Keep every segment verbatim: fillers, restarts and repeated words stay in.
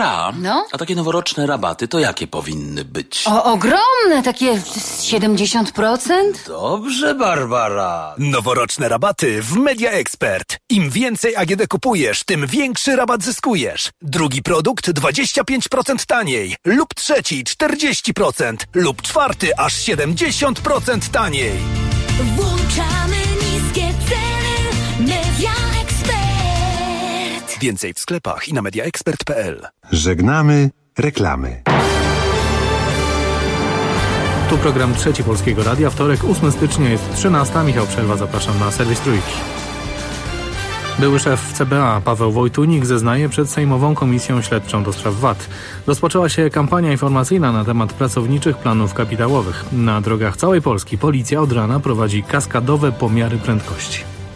A, No? a takie noworoczne rabaty to jakie powinny być? O, ogromne, takie siedemdziesiąt procent? Dobrze, Barbara. Noworoczne rabaty w Media Expert. Im więcej A G D kupujesz, tym większy rabat zyskujesz. Drugi produkt dwadzieścia pięć procent taniej. Lub trzeci czterdzieści procent. Lub czwarty aż siedemdziesiąt procent taniej. Włączamy niskie ceny. Media Expert. Więcej w sklepach i na mediaexpert kropka p l. Żegnamy reklamy. Tu program Trzeci Polskiego Radia. Wtorek, ósmego stycznia, jest trzynasta. Michał Przerwa, zapraszam na serwis Trójki. Były szef C B A Paweł Wojtunik zeznaje przed Sejmową Komisją Śledczą do spraw V A T. Rozpoczęła się kampania informacyjna na temat pracowniczych planów kapitałowych. Na drogach całej Polski policja od rana prowadzi kaskadowe pomiary prędkości.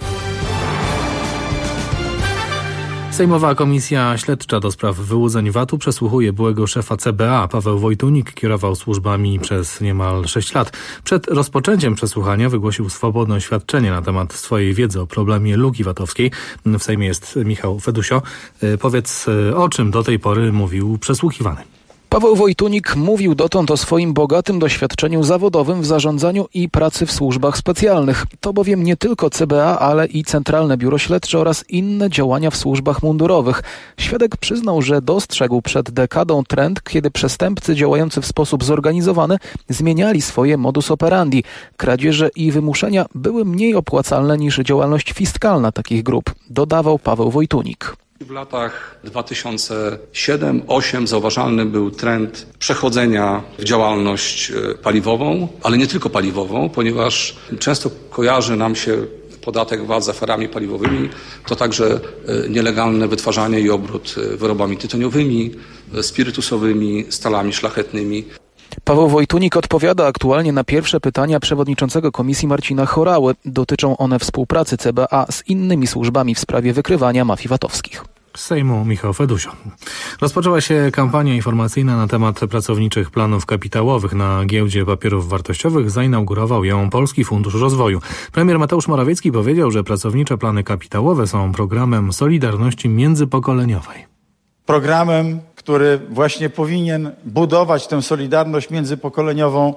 Sejmowa Komisja Śledcza do spraw wyłudzeń V A T-u przesłuchuje byłego szefa C B A. Paweł Wojtunik kierował służbami przez niemal sześć lat. Przed rozpoczęciem przesłuchania wygłosił swobodne oświadczenie na temat swojej wiedzy o problemie luki V A T-owskiej. W Sejmie jest Michał Fedusio. Powiedz, o czym do tej pory mówił przesłuchiwany. Paweł Wojtunik mówił dotąd o swoim bogatym doświadczeniu zawodowym w zarządzaniu i pracy w służbach specjalnych. To bowiem nie tylko C B A, ale i Centralne Biuro Śledcze oraz inne działania w służbach mundurowych. Świadek przyznał, że dostrzegł przed dekadą trend, kiedy przestępcy działający w sposób zorganizowany zmieniali swoje modus operandi. Kradzieże i wymuszenia były mniej opłacalne niż działalność fiskalna takich grup, dodawał Paweł Wojtunik. W latach dwa tysiące siódmy do dwa tysiące ósmego zauważalny był trend przechodzenia w działalność paliwową, ale nie tylko paliwową, ponieważ często kojarzy nam się podatek V A T z aferami paliwowymi, to także nielegalne wytwarzanie i obrót wyrobami tytoniowymi, spirytusowymi, stalami szlachetnymi. Paweł Wojtunik odpowiada aktualnie na pierwsze pytania przewodniczącego komisji Marcina Horały. Dotyczą one współpracy C B A z innymi służbami w sprawie wykrywania mafii V A T-owskich. Z Sejmu Michał Fedusio. Rozpoczęła się kampania informacyjna na temat pracowniczych planów kapitałowych. Na giełdzie papierów wartościowych zainaugurował ją Polski Fundusz Rozwoju. Premier Mateusz Morawiecki powiedział, że pracownicze plany kapitałowe są programem solidarności międzypokoleniowej. Programem, który właśnie powinien budować tę solidarność międzypokoleniową,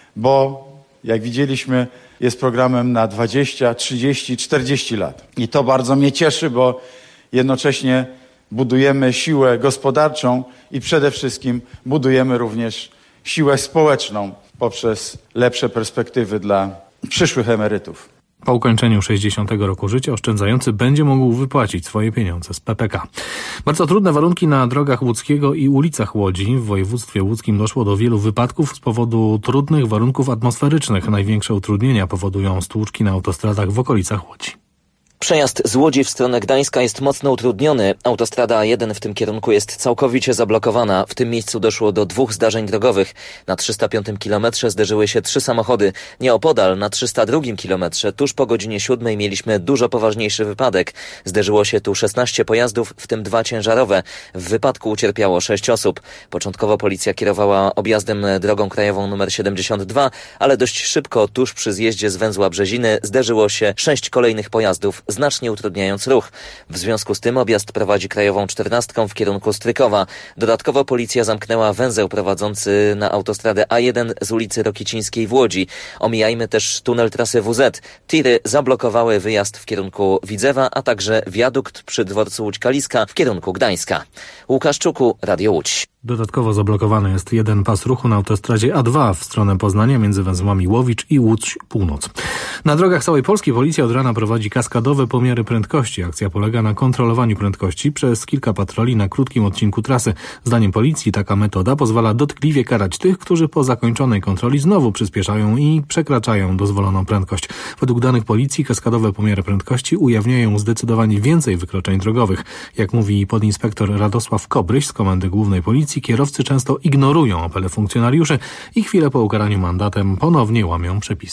bo jak widzieliśmy, jest programem na dwadzieścia, trzydzieści, czterdzieści lat. I to bardzo mnie cieszy, bo jednocześnie budujemy siłę gospodarczą i przede wszystkim budujemy również siłę społeczną poprzez lepsze perspektywy dla przyszłych emerytów. Po ukończeniu sześćdziesiątego roku życia oszczędzający będzie mógł wypłacić swoje pieniądze z P P K. Bardzo trudne warunki na drogach łódzkiego i ulicach Łodzi. W województwie łódzkim doszło do wielu wypadków z powodu trudnych warunków atmosferycznych. Największe utrudnienia powodują stłuczki na autostradach w okolicach Łodzi. Przejazd z Łodzi w stronę Gdańska jest mocno utrudniony. Autostrada A jeden w tym kierunku jest całkowicie zablokowana. W tym miejscu doszło do dwóch zdarzeń drogowych. Na trzysta piątym kilometrze zderzyły się trzy samochody. Nieopodal na trzysta drugim kilometrze tuż po godzinie siódmej mieliśmy dużo poważniejszy wypadek. Zderzyło się tu szesnaście pojazdów, w tym dwa ciężarowe. W wypadku ucierpiało sześć osób. Początkowo policja kierowała objazdem drogą krajową numer siedemdziesiąt dwa, ale dość szybko tuż przy zjeździe z węzła Brzeziny zderzyło się sześć kolejnych pojazdów, znacznie utrudniając ruch. W związku z tym objazd prowadzi krajową czternastką w kierunku Strykowa. Dodatkowo policja zamknęła węzeł prowadzący na autostradę A jeden z ulicy Rokicińskiej w Łodzi. Omijajmy też tunel trasy W Z. Tiry zablokowały wyjazd w kierunku Widzewa, a także wiadukt przy dworcu Łódź-Kaliska w kierunku Gdańska. Łukasz Czuku, Radio Łódź. Dodatkowo zablokowany jest jeden pas ruchu na autostradzie A dwa w stronę Poznania między węzłami Łowicz i Łódź Północ. Na drogach całej Polski policja od rana prowadzi kaskadowe pomiary prędkości. Akcja polega na kontrolowaniu prędkości przez kilka patroli na krótkim odcinku trasy. Zdaniem policji taka metoda pozwala dotkliwie karać tych, którzy po zakończonej kontroli znowu przyspieszają i przekraczają dozwoloną prędkość. Według danych policji kaskadowe pomiary prędkości ujawniają zdecydowanie więcej wykroczeń drogowych. Jak mówi podinspektor Radosław Kobryś z Komendy Głównej Policji, kierowcy często ignorują apele funkcjonariuszy i chwilę po ukaraniu mandatem ponownie łamią przepisy.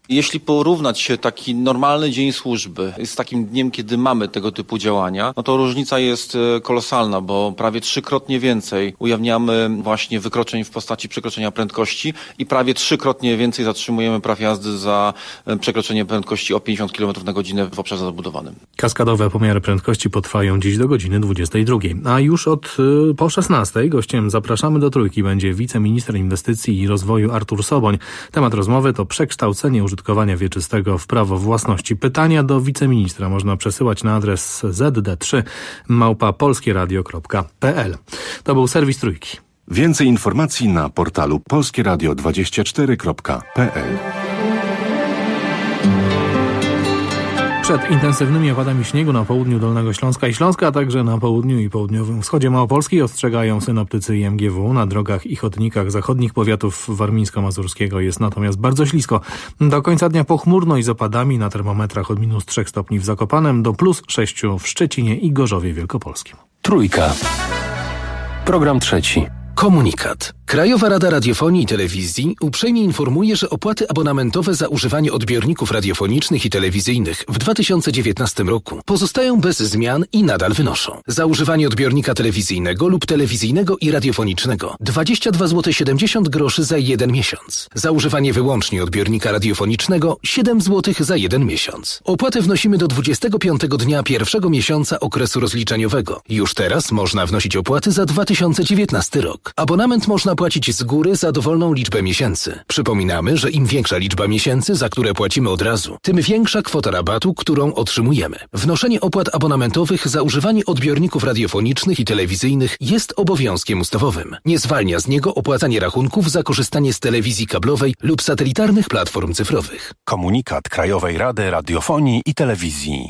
Jeśli porównać się taki normalny dzień służby z takim dniem, kiedy mamy tego typu działania, no to różnica jest kolosalna, bo prawie trzykrotnie więcej ujawniamy właśnie wykroczeń w postaci przekroczenia prędkości i prawie trzykrotnie więcej zatrzymujemy praw jazdy za przekroczenie prędkości o pięćdziesiąt kilometrów na godzinę w obszarze zabudowanym. Kaskadowe pomiary prędkości potrwają dziś do godziny dwudziestej drugiej. A już od y, po szesnastej gościem Zapraszamy do Trójki będzie wiceminister inwestycji i rozwoju Artur Soboń. Temat rozmowy to przekształcenie użytkowania wieczystego w prawo własności. Pytania do wiceministra można przesyłać na adres z d trzy małpa polskieradio kropka p l. To był serwis Trójki. Więcej informacji na portalu polskieradio dwadzieścia cztery kropka p l. Przed intensywnymi opadami śniegu na południu Dolnego Śląska i Śląska, a także na południu i południowym wschodzie Małopolski ostrzegają synoptycy i M G W. Na drogach i chodnikach zachodnich powiatów warmińsko-mazurskiego jest natomiast bardzo ślisko. Do końca dnia pochmurno i z opadami, na termometrach od minus trzech stopni w Zakopanem do plus sześciu w Szczecinie i Gorzowie Wielkopolskim. Trójka. Program trzeci. Komunikat. Krajowa Rada Radiofonii i Telewizji uprzejmie informuje, że opłaty abonamentowe za używanie odbiorników radiofonicznych i telewizyjnych w dwa tysiące dziewiętnastym roku pozostają bez zmian i nadal wynoszą. Za używanie odbiornika telewizyjnego lub telewizyjnego i radiofonicznego dwadzieścia dwa złote siedemdziesiąt groszy za jeden miesiąc. Za używanie wyłącznie odbiornika radiofonicznego siedem złotych za jeden miesiąc. Opłatę wnosimy do dwudziestego piątego dnia pierwszego miesiąca okresu rozliczeniowego. Już teraz można wnosić opłaty za dwa tysiące dziewiętnasty rok. Abonament można płacić z góry za dowolną liczbę miesięcy. Przypominamy, że im większa liczba miesięcy, za które płacimy od razu, tym większa kwota rabatu, którą otrzymujemy. Wnoszenie opłat abonamentowych za używanie odbiorników radiofonicznych i telewizyjnych jest obowiązkiem ustawowym. Nie zwalnia z niego opłacanie rachunków za korzystanie z telewizji kablowej lub satelitarnych platform cyfrowych. Komunikat Krajowej Rady Radiofonii i Telewizji.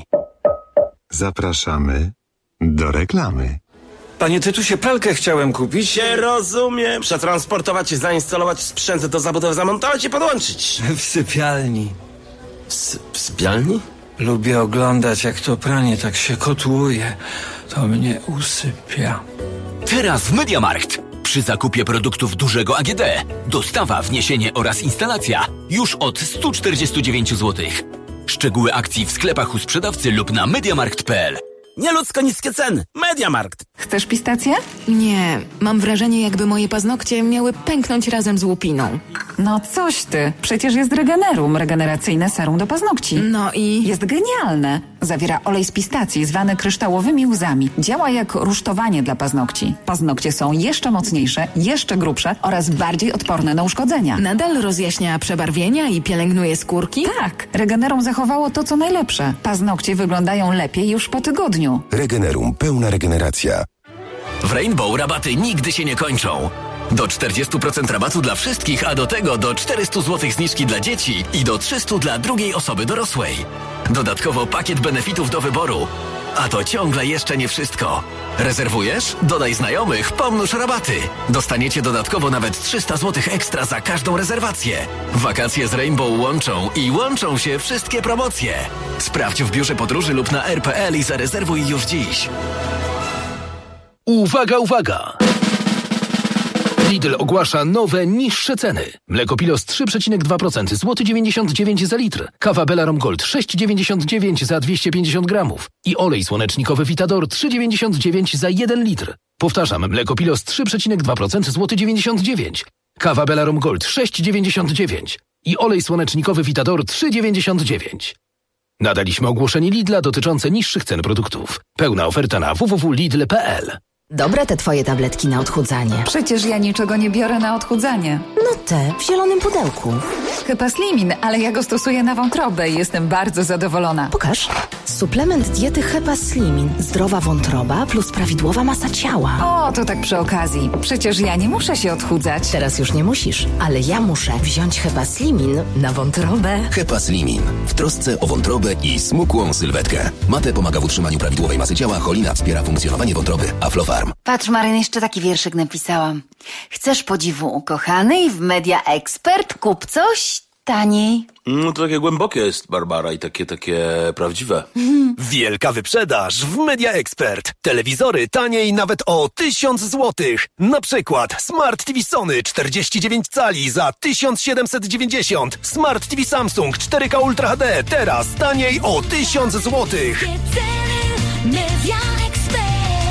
Zapraszamy do reklamy. Panie Tytusie, pralkę chciałem kupić. Nie rozumiem. Przetransportować, zainstalować sprzęt do zabudowy, zamontować i podłączyć. W sypialni. W, sy- w sypialni? Lubię oglądać, jak to pranie tak się kotłuje. To mnie usypia. Teraz w MediaMarkt. Przy zakupie produktów dużego A G D. Dostawa, wniesienie oraz instalacja już od sto czterdzieści dziewięć złotych. Szczegóły akcji w sklepach u sprzedawcy lub na mediamarkt kropka p l. Nieludzko niskie ceny. MediaMarkt. Chcesz pistację? Nie, mam wrażenie, jakby moje paznokcie miały pęknąć razem z łupiną. No coś ty, przecież jest Regenerum, regeneracyjne serum do paznokci. No i? Jest genialne. Zawiera olej z pistacji zwany kryształowymi łzami. Działa jak rusztowanie dla paznokci. Paznokcie są jeszcze mocniejsze, jeszcze grubsze oraz bardziej odporne na uszkodzenia. Nadal rozjaśnia przebarwienia i pielęgnuje skórki? Tak, Regenerum zachowało to, co najlepsze. Paznokcie wyglądają lepiej już po tygodniu. Regenerum, pełna regeneracja. W Rainbow rabaty nigdy się nie kończą. Do czterdzieści procent rabatu dla wszystkich, a do tego do czterysta złotych zniżki dla dzieci i do trzysta dla drugiej osoby dorosłej. Dodatkowo pakiet benefitów do wyboru. A to ciągle jeszcze nie wszystko. Rezerwujesz? Dodaj znajomych, pomnóż rabaty. Dostaniecie dodatkowo nawet trzysta złotych ekstra za każdą rezerwację. Wakacje z Rainbow łączą i łączą się wszystkie promocje. Sprawdź w biurze podróży lub na r kropka p l i zarezerwuj już dziś. Uwaga, uwaga! Lidl ogłasza nowe, niższe ceny. Mleko Pilos trzy przecinek dwa procent, złoty dziewięćdziesiąt dziewięć za litr. Kawa Belarom Gold sześć dziewięćdziesiąt dziewięć za dwieście pięćdziesiąt gramów. I olej słonecznikowy Vitador trzy dziewięćdziesiąt dziewięć za jeden litr. Powtarzam, mleko Pilos trzy przecinek dwa procent, złoty dziewięćdziesiąt dziewięć. Kawa Belarom Gold sześć dziewięćdziesiąt dziewięć. I olej słonecznikowy Vitador trzy dziewięćdziesiąt dziewięć. Nadaliśmy ogłoszenie Lidla dotyczące niższych cen produktów. Pełna oferta na w w w kropka lidl kropka p l. Dobre te twoje tabletki na odchudzanie. Przecież ja niczego nie biorę na odchudzanie. No te, w zielonym pudełku. Hepaslimin, ale ja go stosuję na wątrobę i jestem bardzo zadowolona. Pokaż. Suplement diety Hepaslimin. Zdrowa wątroba plus prawidłowa masa ciała. O, to tak przy okazji. Przecież ja nie muszę się odchudzać. Teraz już nie musisz, ale ja muszę wziąć Hepaslimin na wątrobę. Hepaslimin. W trosce o wątrobę i smukłą sylwetkę. Mate pomaga w utrzymaniu prawidłowej masy ciała, cholina wspiera funkcjonowanie wątroby, a Flofarm. Patrz, Maryn, jeszcze taki wierszyk napisałam. Chcesz podziwu ukochanej w Media Expert? Kup coś Taniej. No to takie głębokie jest, Barbara, i takie, takie prawdziwe. Wielka wyprzedaż w Media Expert. Telewizory taniej nawet o tysiąc złotych. Na przykład Smart T V Sony czterdzieści dziewięć cali za tysiąc siedemset dziewięćdziesiąt. Smart T V Samsung cztery K Ultra H D teraz taniej o tysiąc złotych. Media Expert.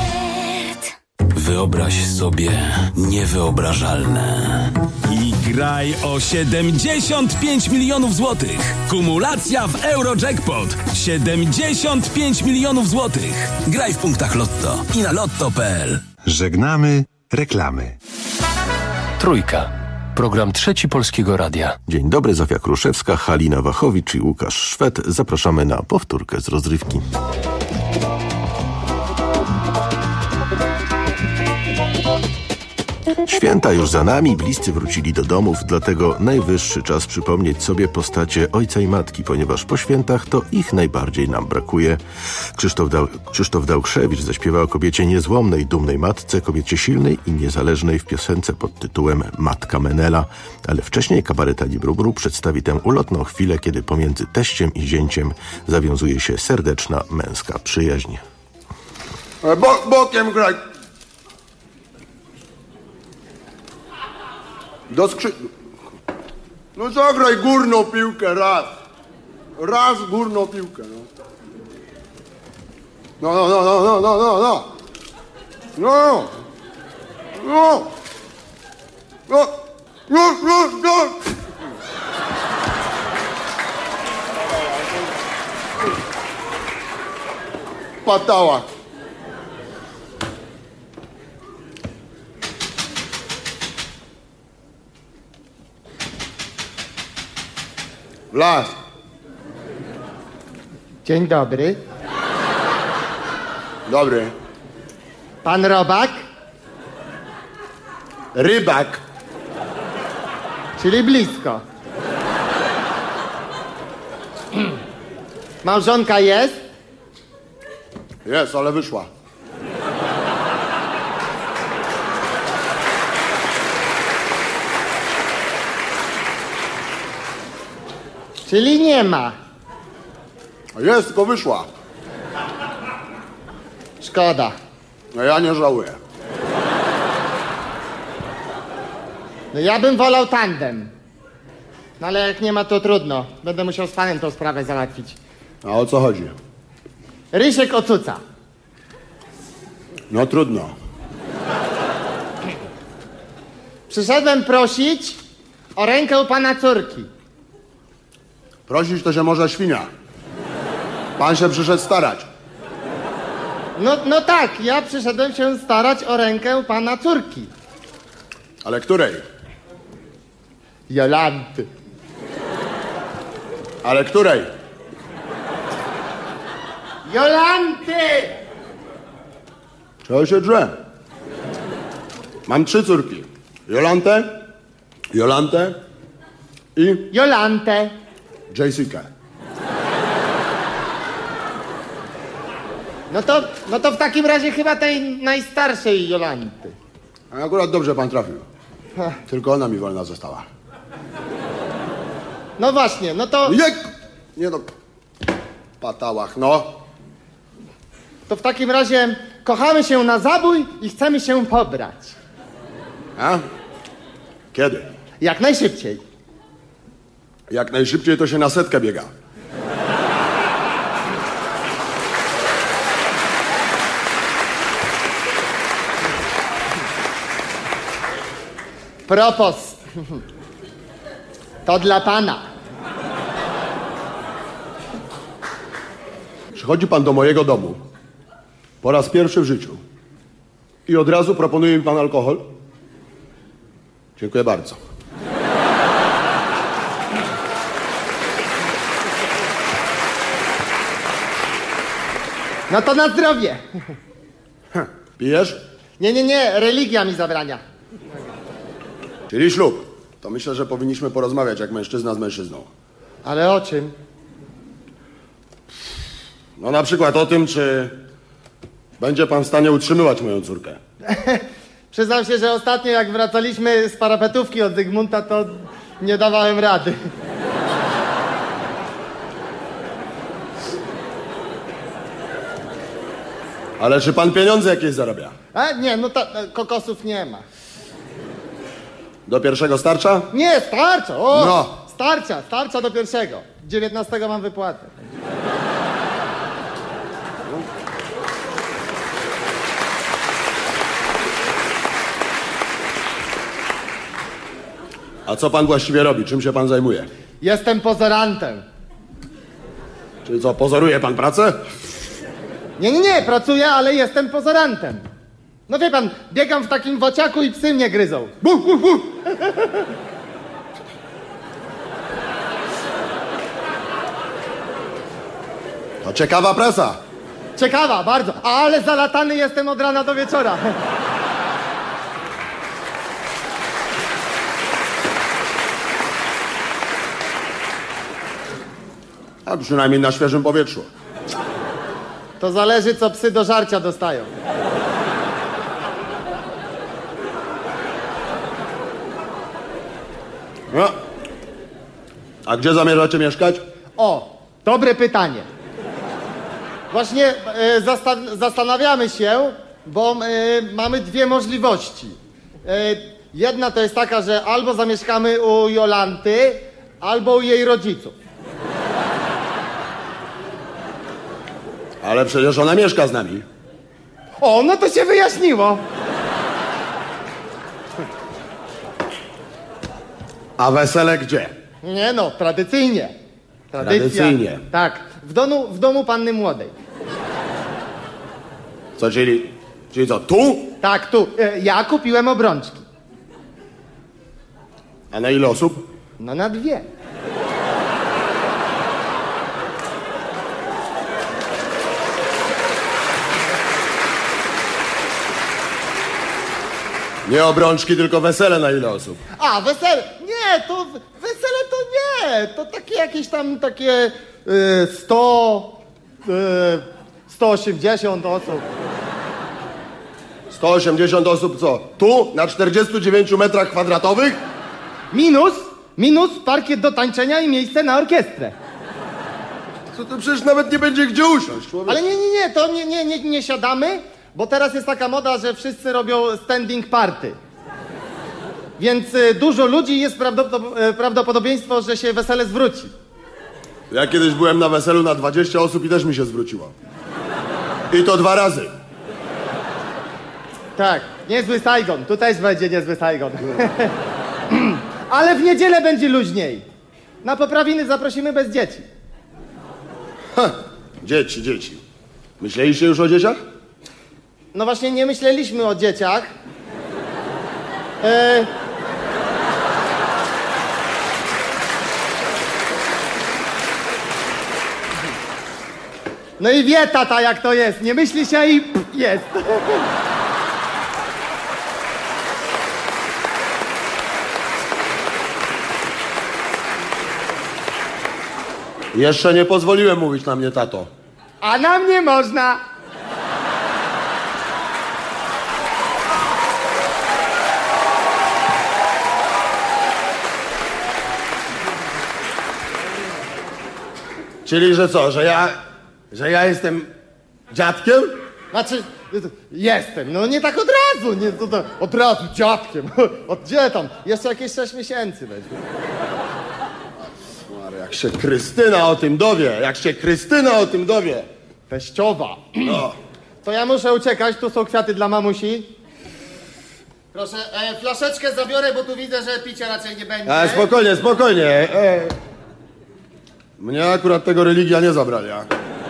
Wyobraź sobie niewyobrażalne. I graj o siedemdziesiąt pięć milionów złotych. Kumulacja w Eurojackpot. siedemdziesiąt pięć milionów złotych. Graj w punktach Lotto i na lotto kropka p l. Żegnamy reklamy. Trójka. Program Trzeci Polskiego Radia. Dzień dobry, Zofia Kruszewska, Halina Wachowicz i Łukasz Szwed. Zapraszamy na powtórkę z rozrywki. Święta już za nami, bliscy wrócili do domów, dlatego najwyższy czas przypomnieć sobie postacie ojca i matki, ponieważ po świętach to ich najbardziej nam brakuje. Krzysztof, Dał- Krzysztof Dałkrzewicz zaśpiewał o kobiecie niezłomnej, dumnej matce, kobiecie silnej i niezależnej w piosence pod tytułem Matka Menela, ale wcześniej kabaret Ali Brubru przedstawi tę ulotną chwilę, kiedy pomiędzy teściem i zięciem zawiązuje się serdeczna męska przyjaźń. Bo- bokiem graj. Do skrzy... No zagraj górną piłkę raz. Raz górną piłkę, no. No, no, no, no, no, no, no, no. No. No. No. No, no, no. Patała. Las. Dzień dobry. Dobry. Pan Robak? Rybak. Czyli blisko. Małżonka jest? Jest, ale wyszła. Czyli nie ma. Jest, tylko wyszła. Szkoda. No ja nie żałuję. No ja bym wolał tandem. No ale jak nie ma, to trudno. Będę musiał z panem tą sprawę załatwić. A o co chodzi? Rysiek ocuca. No trudno. Przyszedłem prosić o rękę pana córki. Prosić to się może świnia. Pan się przyszedł starać. No, no tak, ja przyszedłem się starać o rękę pana córki. Ale której? Jolanty. Ale której? Jolanty! Czego się drze? Mam trzy córki. Jolantę, Jolantę i... Jolantę. Jessica. No to, no to w takim razie chyba tej najstarszej Jolanty. A akurat dobrze pan trafił. Tylko ona mi wolna została. No właśnie, no to... Nie, nie no... Patałach, no. To w takim razie kochamy się na zabój i chcemy się pobrać. A? Kiedy? Jak najszybciej. Jak najszybciej to się na setkę biega. Propos. To dla pana. Przychodzi pan do mojego domu po raz pierwszy w życiu i od razu proponuje mi pan alkohol? Dziękuję bardzo. No to na zdrowie. Pijesz? Nie, nie, nie, religia mi zabrania. Czyli ślub. To myślę, że powinniśmy porozmawiać jak mężczyzna z mężczyzną. Ale o czym? No na przykład o tym, czy będzie pan w stanie utrzymywać moją córkę. Przyznam się, że ostatnio jak wracaliśmy z parapetówki od Zygmunta, to nie dawałem rady. Ale czy pan pieniądze jakieś zarabia? A nie, no ta, kokosów nie ma. Do pierwszego starcza? Nie, starcza, o! No. Starcza, starcza do pierwszego. dziewiętnastego mam wypłatę. A co pan właściwie robi? Czym się pan zajmuje? Jestem pozorantem. Czyli co, pozoruje pan pracę? Nie, nie, nie, pracuję, ale jestem pozorantem. No wie pan, biegam w takim wociaku i psy mnie gryzą. Buh, buh, buh. To ciekawa praca. Ciekawa, bardzo, ale zalatany jestem od rana do wieczora. A przynajmniej na świeżym powietrzu. To zależy, co psy do żarcia dostają. No. A gdzie zamierzacie mieszkać? O, dobre pytanie. Właśnie e, zasta- zastanawiamy się, bo e, mamy dwie możliwości. E, jedna to jest taka, że albo zamieszkamy u Jolanty, albo u jej rodziców. Ale przecież ona mieszka z nami. O, no to się wyjaśniło. A wesele gdzie? Nie no, tradycyjnie. Tradycja. Tradycyjnie. Tak, w domu, w domu panny młodej. Co, czyli, czyli co, tu? Tak, tu. E, ja kupiłem obrączki. A na ile osób? No na dwie. Nie obrączki, tylko wesele na ile osób? A, wesele. Nie, to wesele to nie. To takie jakieś tam takie y, sto, y, sto osiemdziesiąt osób. sto osiemdziesiąt osób co? Tu? Na czterdziestu dziewięciu metrach kwadratowych? Minus, minus parkiet do tańczenia i miejsce na orkiestrę. Co to przecież nawet nie będzie gdzie usiąść, człowiek. Ale nie, nie, nie, to nie, nie, nie, nie siadamy, bo teraz jest taka moda, że wszyscy robią standing party. Więc y, dużo ludzi, jest prawdopod- y, prawdopodobieństwo, że się wesele zwróci. Ja kiedyś byłem na weselu na dwadzieścia osób i też mi się zwróciło. I to dwa razy. Tak, niezły Saigon, tu też będzie niezły Saigon. Ale w niedzielę będzie luźniej. Na poprawiny zaprosimy bez dzieci. Ha, dzieci, dzieci. Myśleliście już o dzieciach? No właśnie nie myśleliśmy o dzieciach. E... No i wie tata, jak to jest. Nie myśli się i jest. Jeszcze nie pozwoliłem mówić na mnie tato. A na mnie można. Czyli, że co, że ja, że ja jestem dziadkiem? Znaczy, jestem, no nie tak od razu, nie to, to, od razu dziadkiem. Od gdzie tam? Jeszcze jakieś sześć miesięcy będzie. Jak się Krystyna o tym dowie, jak się Krystyna o tym dowie. Teściowa. No. To ja muszę uciekać, tu są kwiaty dla mamusi. Proszę, e, flaszeczkę zabiorę, bo tu widzę, że picia raczej nie będzie. A, spokojnie, spokojnie. E, mnie akurat tego religia nie zabrania.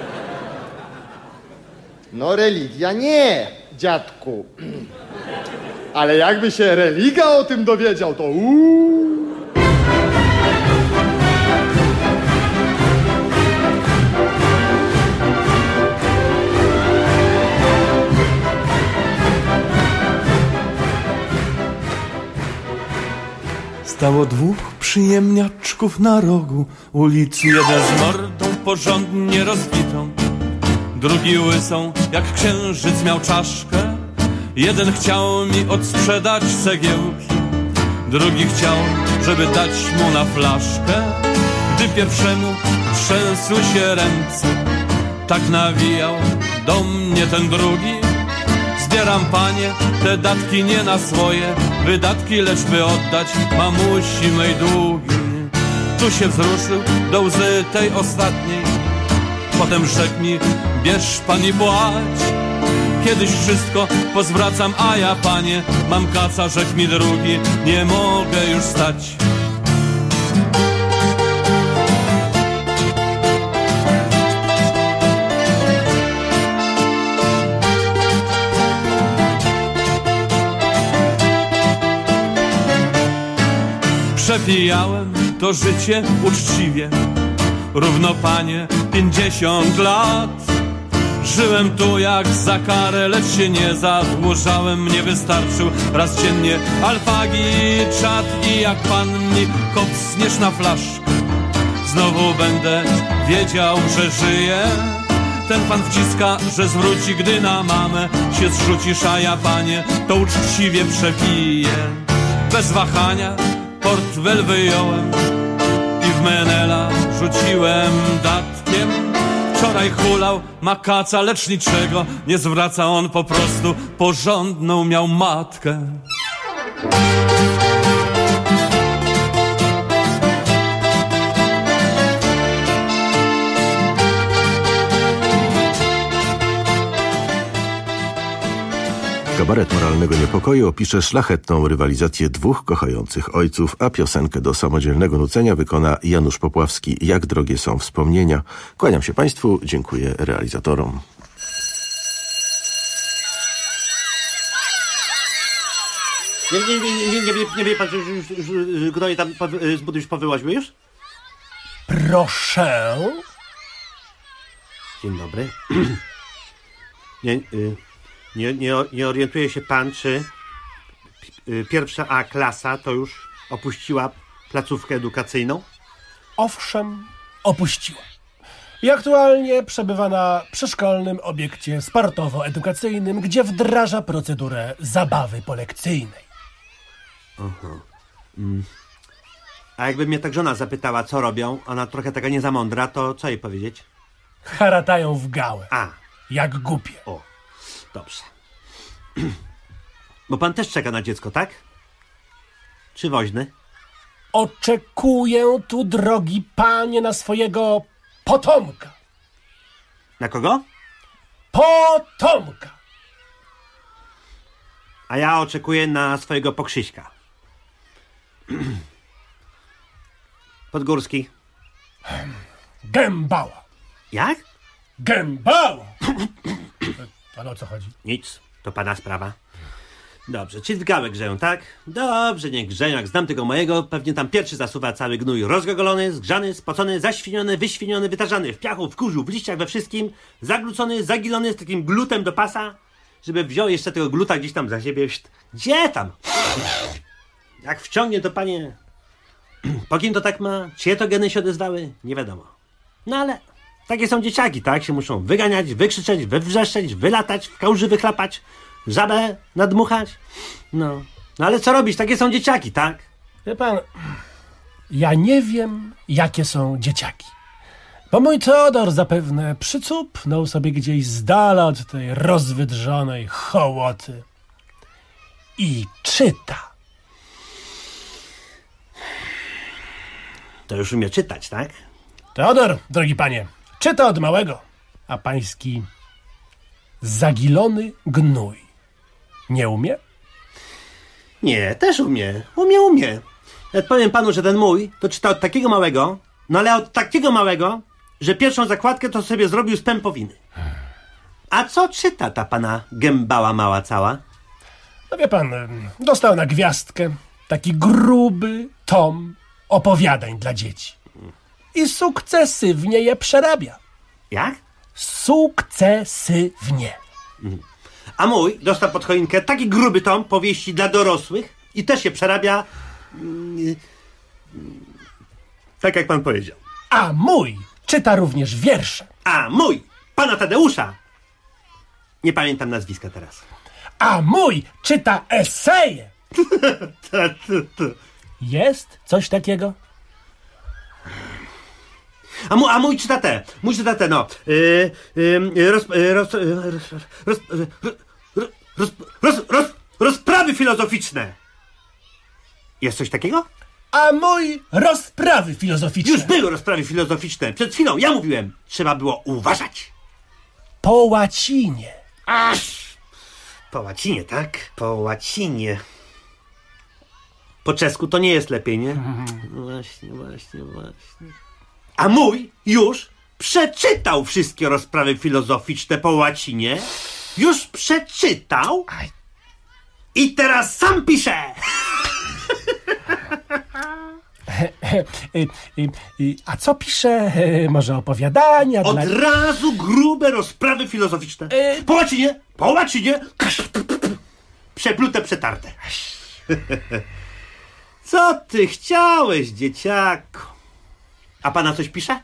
No religia nie, dziadku. Ale jakby się religia o tym dowiedział, to uuu. Stało dwóch przyjemniaczków na rogu ulicy. Jeden z mordą porządnie rozbitą, drugi łysą jak księżyc miał czaszkę. Jeden chciał mi odsprzedać cegiełki, drugi chciał, żeby dać mu na flaszkę. Gdy pierwszemu trzęsły się ręce, tak nawijał do mnie ten drugi. Zbieram, panie, te datki nie na swoje wydatki, lecz by oddać mamusi mej długi. Tu się wzruszył do łzy tej ostatniej, potem rzekł mi, bierz pan i płać. Kiedyś wszystko pozwracam, a ja, panie, mam kaca, rzekł mi drugi, nie mogę już stać. Przepijałem to życie uczciwie, równo, panie, pięćdziesiąt lat. Żyłem tu jak za karę, lecz się nie zadłużałem. Mnie wystarczył raz dziennie alfagi czad i jak pan mi kopsniesz na flaszkę, znowu będę wiedział, że żyję. Ten pan wciska, że zwróci, gdy na mamę się zrzucisz, a ja, panie, to uczciwie przepiję. Bez wahania portfel wyjąłem i w menela rzuciłem datkiem. Wczoraj hulał makaca, lecz niczego nie zwraca, on po prostu porządną miał matkę. Kabaret moralnego niepokoju opisze szlachetną rywalizację dwóch kochających ojców, a piosenkę do samodzielnego nucenia wykona Janusz Popławski. Jak drogie są wspomnienia. Kłaniam się Państwu, dziękuję realizatorom. Nie, nie, nie, nie, nie, nie, nie wie pan, że już, już, już gnoje tam z budy już powyłaźły już? Proszę. Dzień dobry. nie, y Nie, nie, nie orientuje się pan, czy pierwsza A klasa to już opuściła placówkę edukacyjną? Owszem, opuściła. I aktualnie przebywa na przyszkolnym obiekcie sportowo-edukacyjnym, gdzie wdraża procedurę zabawy polekcyjnej. Aha. Mm. A jakby mnie tak żona zapytała, co robią, ona trochę taka nie za mądra, to co jej powiedzieć? Haratają w gałę. A. Jak głupie. O. Dobrze. Bo pan też czeka na dziecko, tak? Czy woźny? Oczekuję tu, drogi panie, na swojego potomka. Na kogo? Potomka. A ja oczekuję na swojego pokrzyśka. Podgórski. Gębała. Jak? Gębała. Ale o co chodzi? Nic, to pana sprawa. Dobrze, czyli w gałę grzeją, tak? Dobrze, niech grzeją, jak znam tego mojego, pewnie tam pierwszy zasuwa cały gnój rozgogolony, zgrzany, spocony, zaświniony, wyświniony, wytarzany w piachu, w kurzu, w liściach, we wszystkim, zaglucony, zagilony z takim glutem do pasa, żeby wziął jeszcze tego gluta gdzieś tam za siebie. Gdzie tam? Jak wciągnie, to panie... Po kim to tak ma? Czyje to geny się odezwały? Nie wiadomo. No ale... Takie są dzieciaki, tak? Się muszą wyganiać, wykrzyczeć, wywrzeszczeć, wylatać, w kałuży wychlapać, żabę nadmuchać. No. No ale co robić? Takie są dzieciaki, tak? Wie pan, ja nie wiem, jakie są dzieciaki. Bo mój Teodor zapewne przycupnął sobie gdzieś z dala od tej rozwydrzonej hołoty i czyta. To już umie czytać, tak? Teodor, drogi panie, czyta od małego, a pański zagilony gnój nie umie? Nie, też umie. Umie, umie. Ja powiem panu, że ten mój to czyta od takiego małego, no ale od takiego małego, że pierwszą zakładkę to sobie zrobił z pępowiny. A co czyta ta pana gębała mała cała? No wie pan, dostał na gwiazdkę taki gruby tom opowiadań dla dzieci. I sukcesywnie je przerabia. Jak? Sukcesywnie. A mój dostał pod choinkę taki gruby tom powieści dla dorosłych i też je przerabia yy, tak jak pan powiedział. A mój czyta również wiersze. A mój pana Tadeusza, nie pamiętam nazwiska teraz. A mój czyta eseje. Jest coś takiego? A, mu, a mój czyta te, mój czyta te, no. Yy, yy, roz, yy, roz, yy, roz, roz, roz, roz, roz, roz, rozprawy filozoficzne. Jest coś takiego? A mój rozprawy filozoficzne. Już były rozprawy filozoficzne. Przed chwilą ja mówiłem, trzeba było uważać. Po łacinie. Aż! Po łacinie, tak? Po łacinie. Po czesku to nie jest lepiej, nie? Właśnie, właśnie, właśnie. A mój już przeczytał wszystkie rozprawy filozoficzne po łacinie. Już przeczytał. I teraz sam pisze. A co pisze? Może opowiadania? Od dla... razu grube rozprawy filozoficzne. Po łacinie, po łacinie. Przeplute, przetarte. Co ty chciałeś, dzieciaku? A pana coś pisze?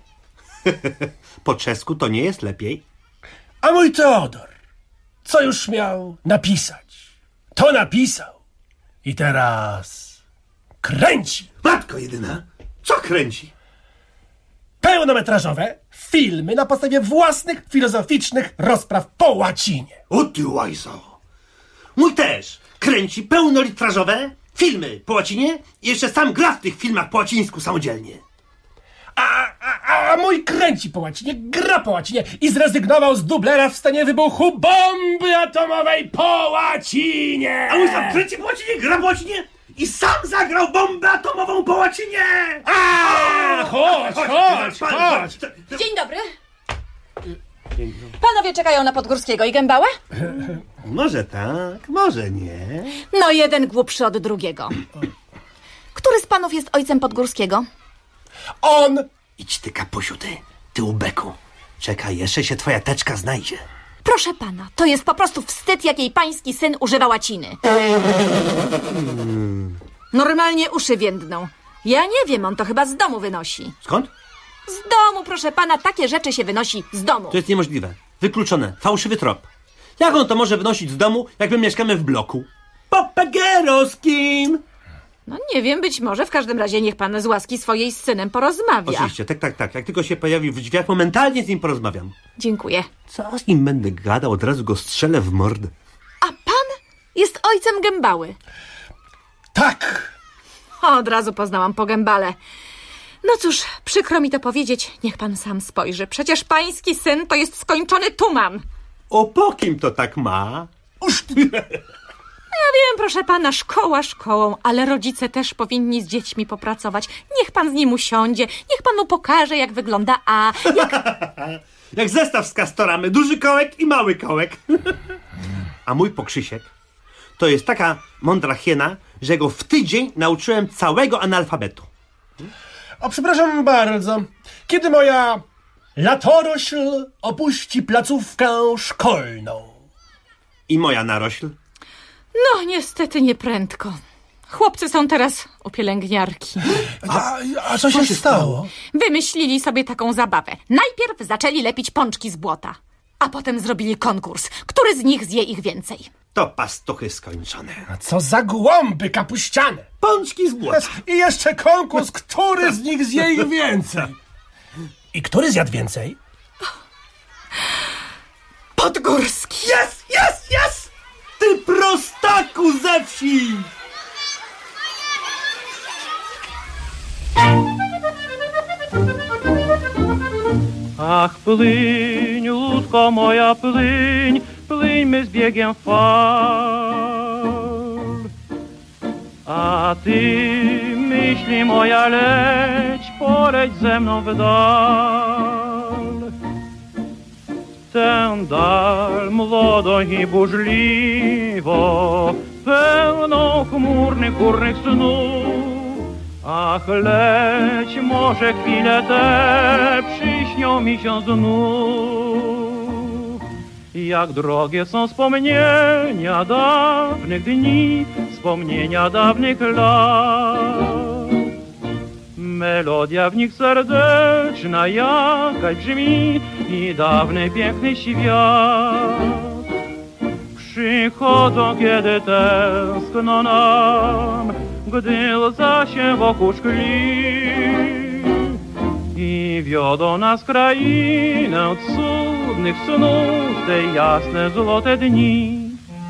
Po czesku to nie jest lepiej. A mój Teodor, co już miał napisać, to napisał. I teraz kręci. Matko jedyna, co kręci? Pełnometrażowe filmy na podstawie własnych filozoficznych rozpraw po łacinie. O ty łajzo. Mój też kręci pełnolitrażowe filmy po łacinie i jeszcze sam gra w tych filmach po łacińsku samodzielnie. A, a, a mój kręci po łacinie, gra po łacinie i zrezygnował z dublera w stanie wybuchu bomby atomowej po łacinie. A mój sam kręci po łacinie, gra po łacinie i sam zagrał bombę atomową po łacinie. A, chodź, chodź, chodź, chodź. Dzień dobry. Panowie czekają na Podgórskiego i Gębałę? Może tak, może nie. No jeden głupszy od drugiego. Który z panów jest ojcem Podgórskiego? On! Idź ty, kapusiu, ty, ty ubeku. Czekaj, jeszcze się twoja teczka znajdzie. Proszę pana, to jest po prostu wstyd, jak jej pański syn używa łaciny. Normalnie uszy więdną. Ja nie wiem, on to chyba z domu wynosi. Skąd? Z domu, proszę pana, takie rzeczy się wynosi z domu. To jest niemożliwe. Wykluczone. Fałszywy trop. Jak on to może wynosić z domu, jak my mieszkamy w bloku? Popegierowskim! No nie wiem, być może. W każdym razie niech pan z łaski swojej z synem porozmawia. Oczywiście, tak, tak, tak. Jak tylko się pojawi w drzwiach, momentalnie z nim porozmawiam. Dziękuję. Co z nim będę gadał? Od razu go strzelę w mordę. A pan jest ojcem Gębały. Tak. Od razu poznałam po Gębale. No cóż, przykro mi to powiedzieć. Niech pan sam spojrzy. Przecież pański syn to jest skończony tuman. O po kim to tak ma? Ja wiem, proszę pana, szkoła szkołą, ale rodzice też powinni z dziećmi popracować. Niech pan z nim usiądzie, niech pan mu pokaże, jak wygląda A. Jak, jak zestaw z Castoramy, duży kołek i mały kołek. A mój pokrzysiek to jest taka mądra hiena, że go w tydzień nauczyłem całego analfabetu. O, przepraszam bardzo. Kiedy moja latorośl opuści placówkę szkolną? I moja narośl? No, niestety nieprędko. Chłopcy są teraz u pielęgniarki. A, a co się stało? Wymyślili sobie taką zabawę. Najpierw zaczęli lepić pączki z błota, a potem zrobili konkurs. Który z nich zje ich więcej? To pastuchy skończone. A co za głąby kapuściane? Pączki z błota. I jeszcze konkurs, który z nich zje ich więcej. I który zjadł więcej? Podgórski. Jest, jest, jest! Ty prostaku ze wsi! Ach, płyń, łódko moja, płyń, płyńmy z biegiem fal. A ty, myśli moja, leć, poleć ze mną w dal. Tę dal młodą i burzliwą, pełną chmurnych górnych snów. Ach, leć, może chwilę te przyśnią mi się znów. Jak drogie są wspomnienia dawnych dni, wspomnienia dawnych lat. Melodia w nich serdeczna jakaś brzmi i dawny piękny świat. Przychodzą, kiedy tęskno nam, gdy łza się wokół szkli. drogi wiodą nas krainę cudnych snów, te jasne, złote dni.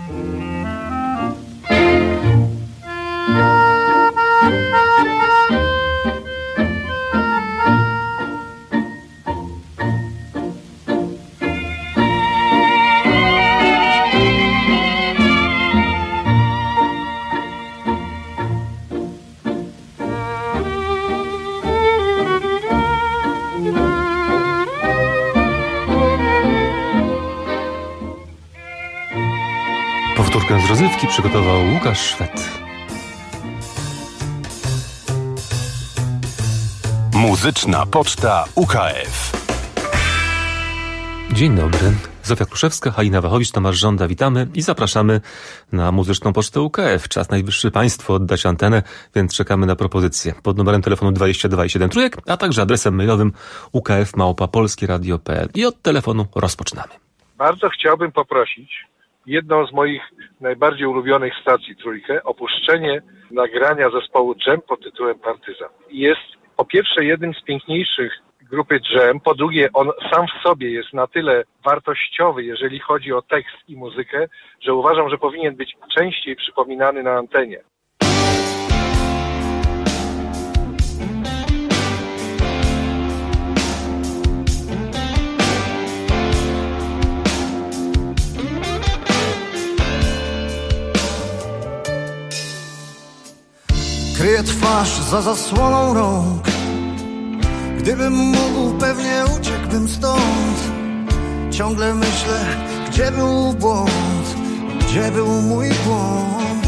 Powtórkę z rozrywki przygotował Łukasz Szwed. Muzyczna Poczta U K F. Dzień dobry. Zofia Kruszewska, Halina Wachowicz, Tomasz Żąda. Witamy i zapraszamy na Muzyczną Pocztę U K F. Czas najwyższy Państwu oddać antenę, więc czekamy na propozycje pod numerem telefonu dwadzieścia dwa i siedem trójek, a także adresem mailowym u k f małpa polskie radio kropka p l. I od telefonu rozpoczynamy. Bardzo chciałbym poprosić jedną z moich najbardziej ulubionych stacji Trójkę o puszczenie nagrania zespołu Dżem pod tytułem Partyzan. Jest po pierwsze jednym z piękniejszych grupy Dżem, po drugie on sam w sobie jest na tyle wartościowy, jeżeli chodzi o tekst i muzykę, że uważam, że powinien być częściej przypominany na antenie. Kryję twarz za zasłoną rąk. Gdybym mógł, pewnie uciekłbym stąd. Ciągle myślę, gdzie był błąd, gdzie był mój błąd.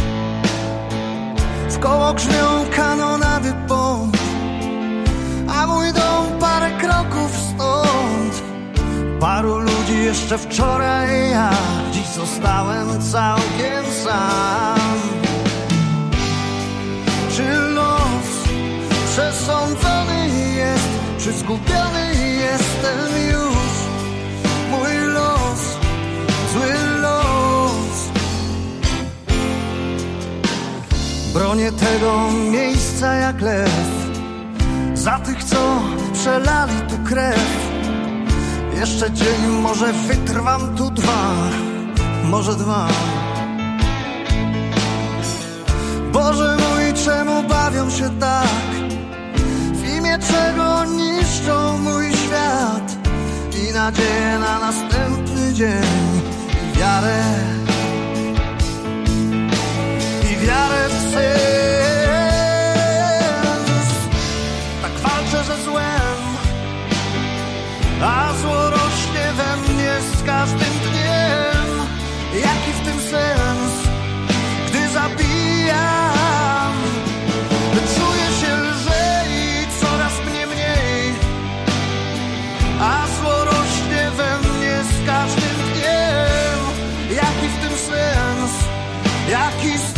Wkoło grzmią kanonady bomb, a mój dom parę kroków stąd. Paru ludzi jeszcze wczoraj, ja dziś zostałem całkiem sam. Czy los przesądzony jest, czy zgubiony jestem już? Mój los, zły los. Bronię tego miejsca jak lew, za tych, co przelali tu krew. Jeszcze dzień, może wytrwam tu dwa, może dwa. Boże mój, czemu bawią się tak? W imię czego niszczą mój świat? I nadzieję na następny dzień, i wiarę, i wiarę w sens. Tak walczę ze złem, a zło rośnie we mnie z każdym dniem. Jaki w tym sens, gdy zabijam? Czuję się lżej, coraz mnie mniej, a zło rośnie we mnie z każdym dniem. Jaki w tym sens, jaki sens?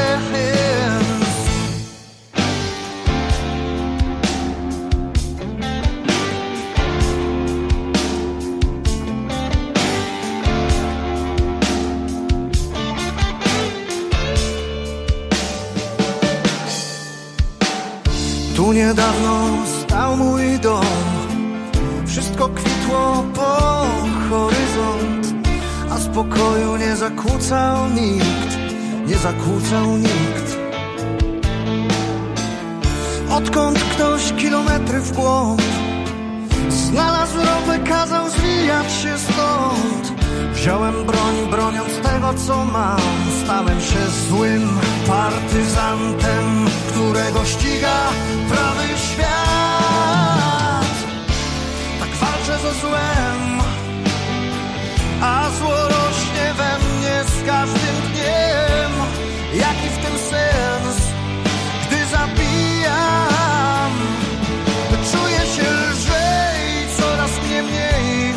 Tu niedawno stał mój dom, wszystko kwitło po horyzont, a spokoju nie zakłócał nikt, nie zakłócał nikt. Odkąd ktoś kilometry w głąb znalazł ropę, kazał zwijać się stąd. Wziąłem broń, broniąc tego, co mam. Stałem się złym partyzantem, którego ściga prawy świat. Tak walczę ze złem, a zło rośnie we mnie z każdym dniem. Jaki w tym sens, gdy zabijam? Czuję się lżej, coraz mnie mniej,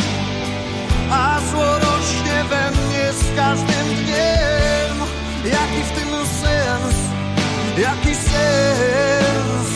a zło rośnie we mnie z każdym dniem. Jaki w tym sens, jaki sens?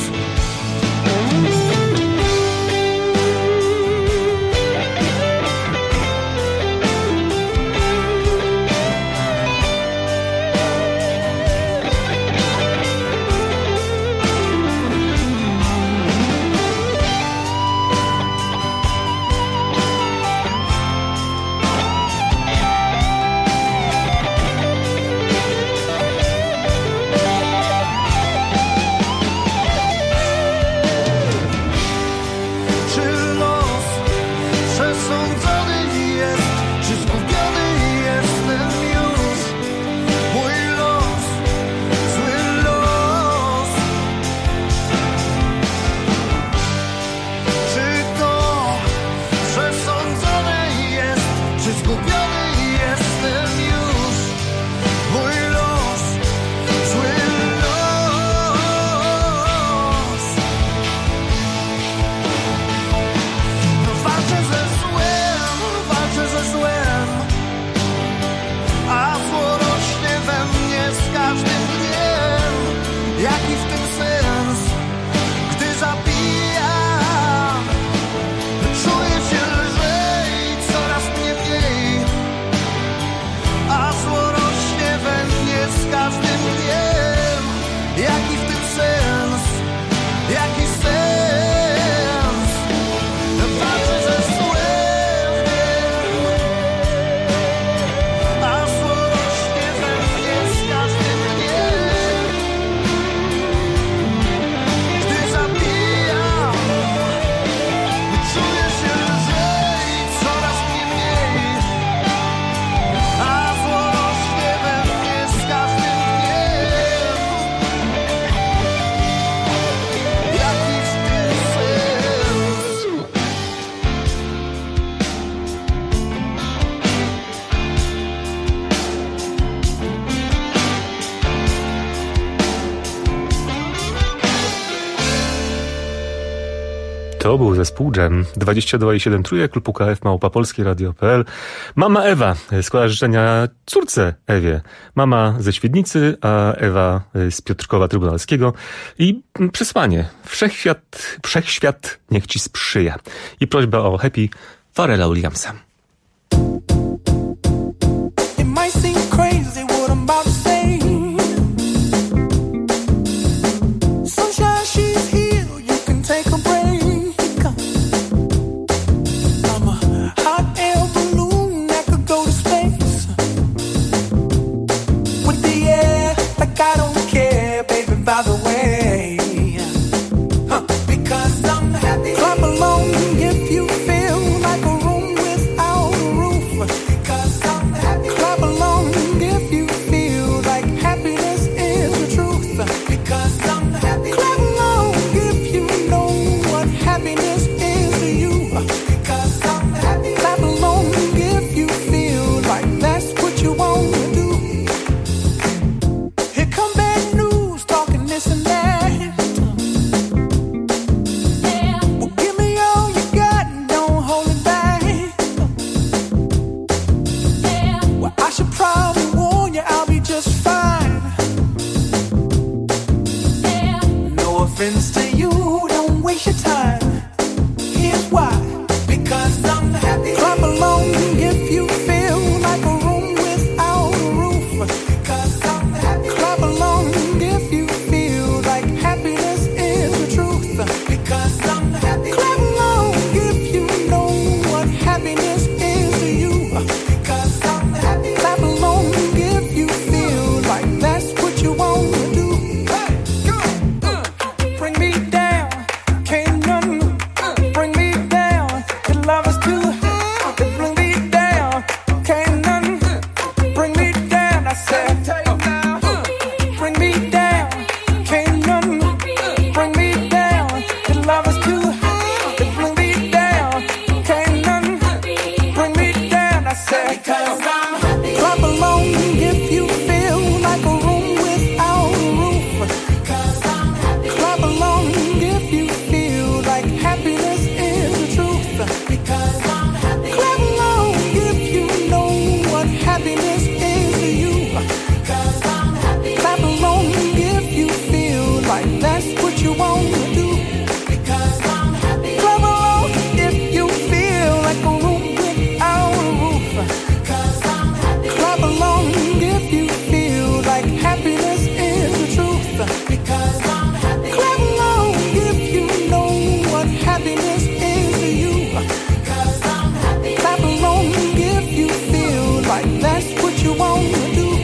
To był zespół Dżem. dwadzieścia dwa i siedem trójek, klub U K F, małpa polskie radio kropka p l. Mama Ewa składa życzenia córce Ewie. Mama ze Świdnicy, a Ewa z Piotrkowa Trybunalskiego. I przesłanie. Wszechświat, wszechświat niech ci sprzyja. I prośba o happy Pharrella Williamsa. It might seem crazy what I'm about to say. Sunshine, she's here, you can take a break. I'm a hot air balloon that could go to space. With the air, like I don't care, baby, by the way. Huh. Because I'm happy. Clap along if you feel like a room without a roof. Because I'm happy. Clap along if you feel like happiness is the truth. Because I'm happy. Clap along if you know what happiness is to you. Because I'm happy. Clap along if you feel like that's what you want to do. Here come bad news, talking this and that. Well, give me all you got and don't hold it back. Well, I should probably warn you, I'll be just fine. No offense to you, don't waste your time. Here's why. Because I'm happy. Clap along if you feel like a room without a roof. Because I'm happy. Clap along if you feel like happiness is the truth. Because I'm happy. Clap along if you know what happiness is to you. Because I'm happy. Clap along if you feel like that's what you want to do. Bring me down, can't none bring me down. Your love is too high to bring me down. Can't none bring me down. I said, bring me down, can't none bring me down. Your love is too high to bring me down. Can't none bring me down. I said, because I'm happy. Clap along if you feel like a room without a roof. Because I'm happy. Clap along if you feel like happiness is the truth. Because I'm happy. Clap along if you know what happiness is to you. Because I'm happy. Clap along if you feel like that's what you want to do. Because I'm happy. Clap along if you feel like a room without a roof. Because I'm happy. Clap along if you feel like happiness is the truth. Because I'm happy. Clap along if you know what happiness is to you. Because I'm happy. Clap along if you feel like that's what you want to do.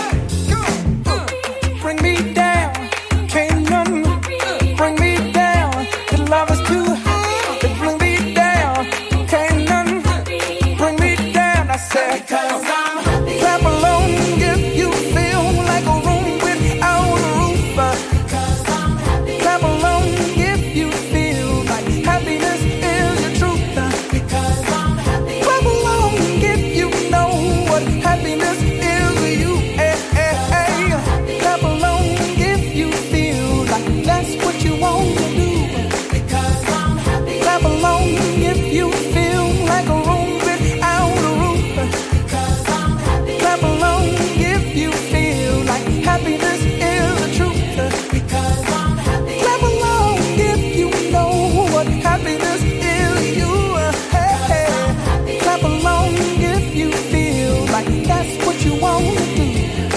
Bring me down, can't none bring me down. Your love is too high to bring me down. Can't none bring me down. I said, because I'm happy. Clap along if you feel like a room without a roof. Because I'm happy. Clap along if you feel like happiness is the truth. Because I'm happy. Clap along if you know what happiness is to you. Hey, hey, hey. Clap along if you feel like that's what you want to do. Because I'm happy. Clap along if you feel like a room without a roof. Because I'm happy. Clap along if you feel like happiness is the truth. Because I'm happy. Clap along if you know what happiness is to you. Hey, hey. Clap along if you feel like that's what you want to do.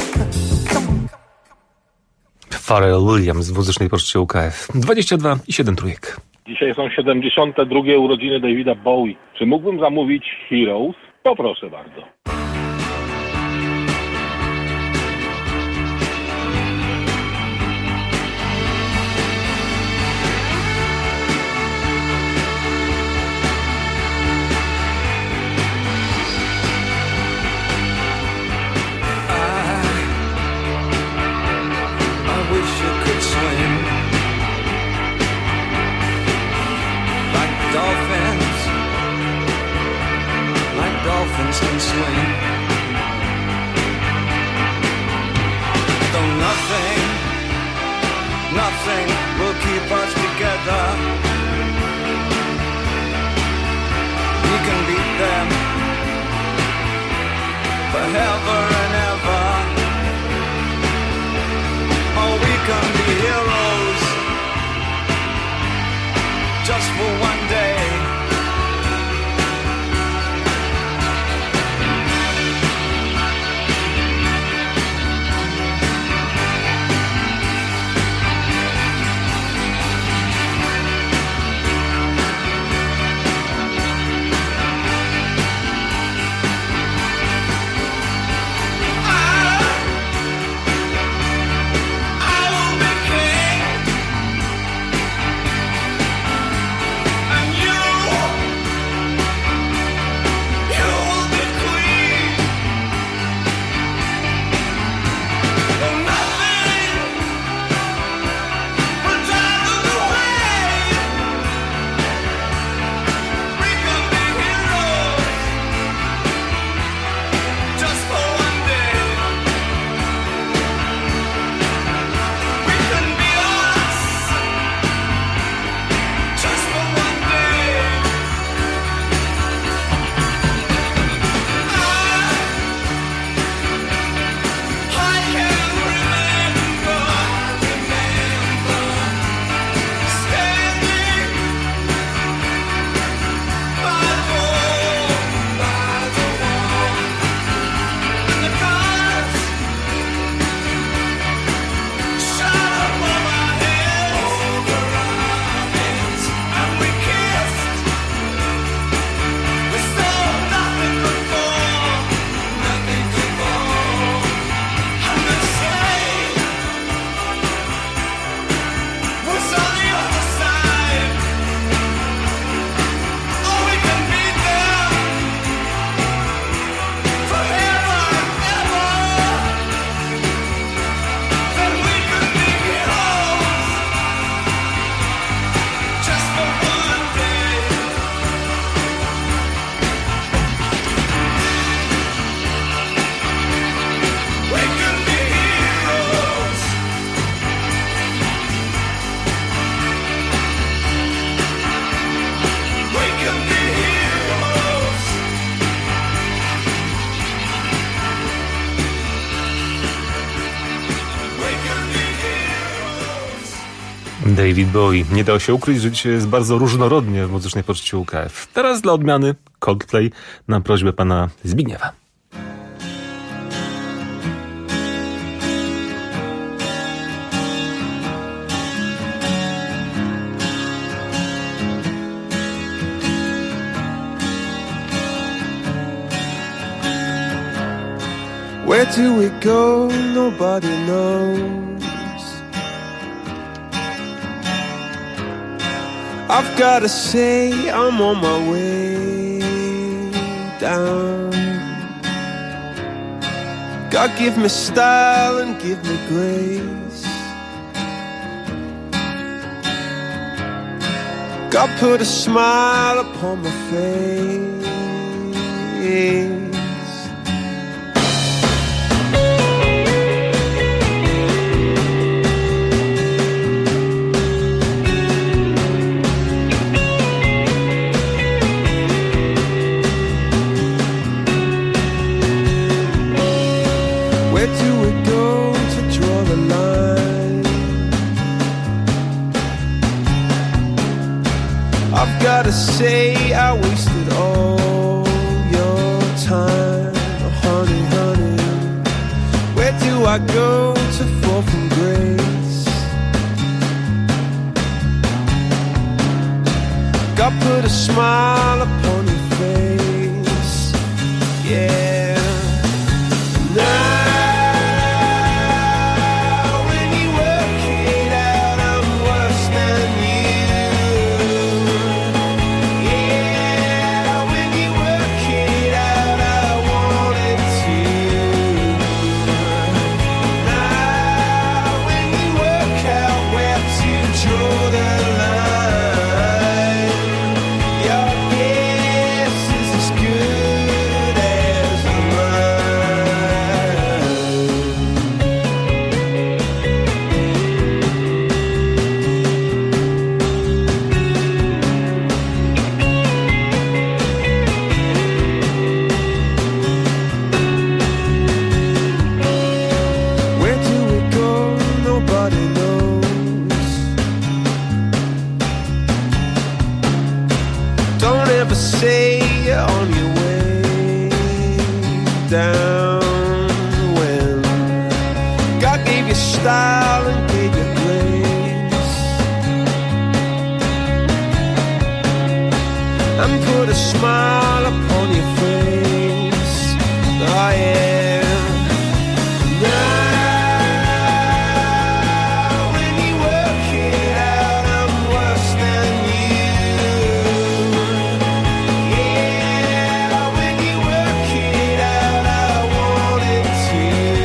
Pharrell Williams w muzycznej poczcie U K F. dwadzieścia dwa i siedem trójek. Dzisiaj są siedemdziesiąte drugie urodziny Davida Bowie. Czy mógłbym zamówić Heroes? Poproszę bardzo. I wish you could swim like dolphins, like dolphins can swim. Though nothing, nothing will keep us together. forever and ever. Oh, we can be heroes just for one day. David Bowie. Nie dało się ukryć, że dzisiaj jest bardzo różnorodnie w muzycznej poczcie U K F. Teraz dla odmiany Coldplay na prośbę pana Zbigniewa. Where do we go? Nobody knows. I've gotta say I'm on my way down. God give me style and give me grace. God put a smile upon my face. Where do we go to draw the line? I've gotta say I wasted all your time, oh, honey, honey. Where do I go to fall from grace? God put a smile upon your face, yeah. Now Draw the line. You're and put a smile upon your face. Oh yeah. Now when you work it out, I'm worse than you. Yeah, when you work it out, I wanted to.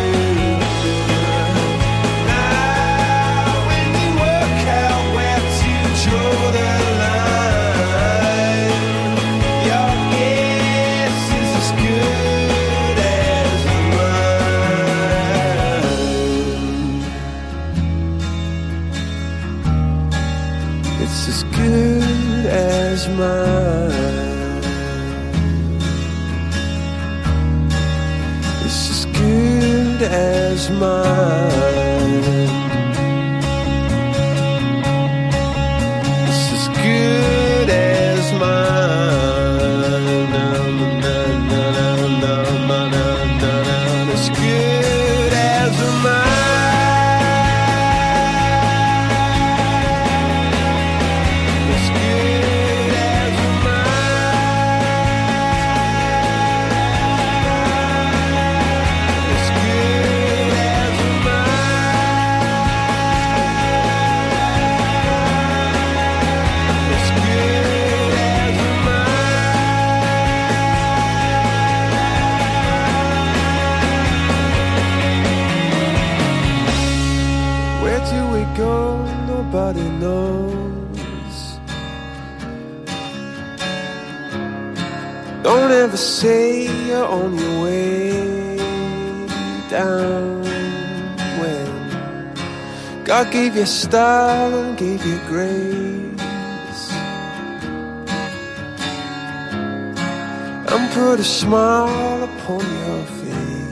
Now when you work out where to draw the line, your guess is as good as mine. It's as good as mine. It's as good as mine. It's as good as mine. Na, na, na, na, na, na, na, na, na. As good as mine. As good as mine. As good as mine. As good as mine. Where do we go? Nobody knows. Don't ever say you're on your way down when God gave you style and gave you grace and put a smile upon your face.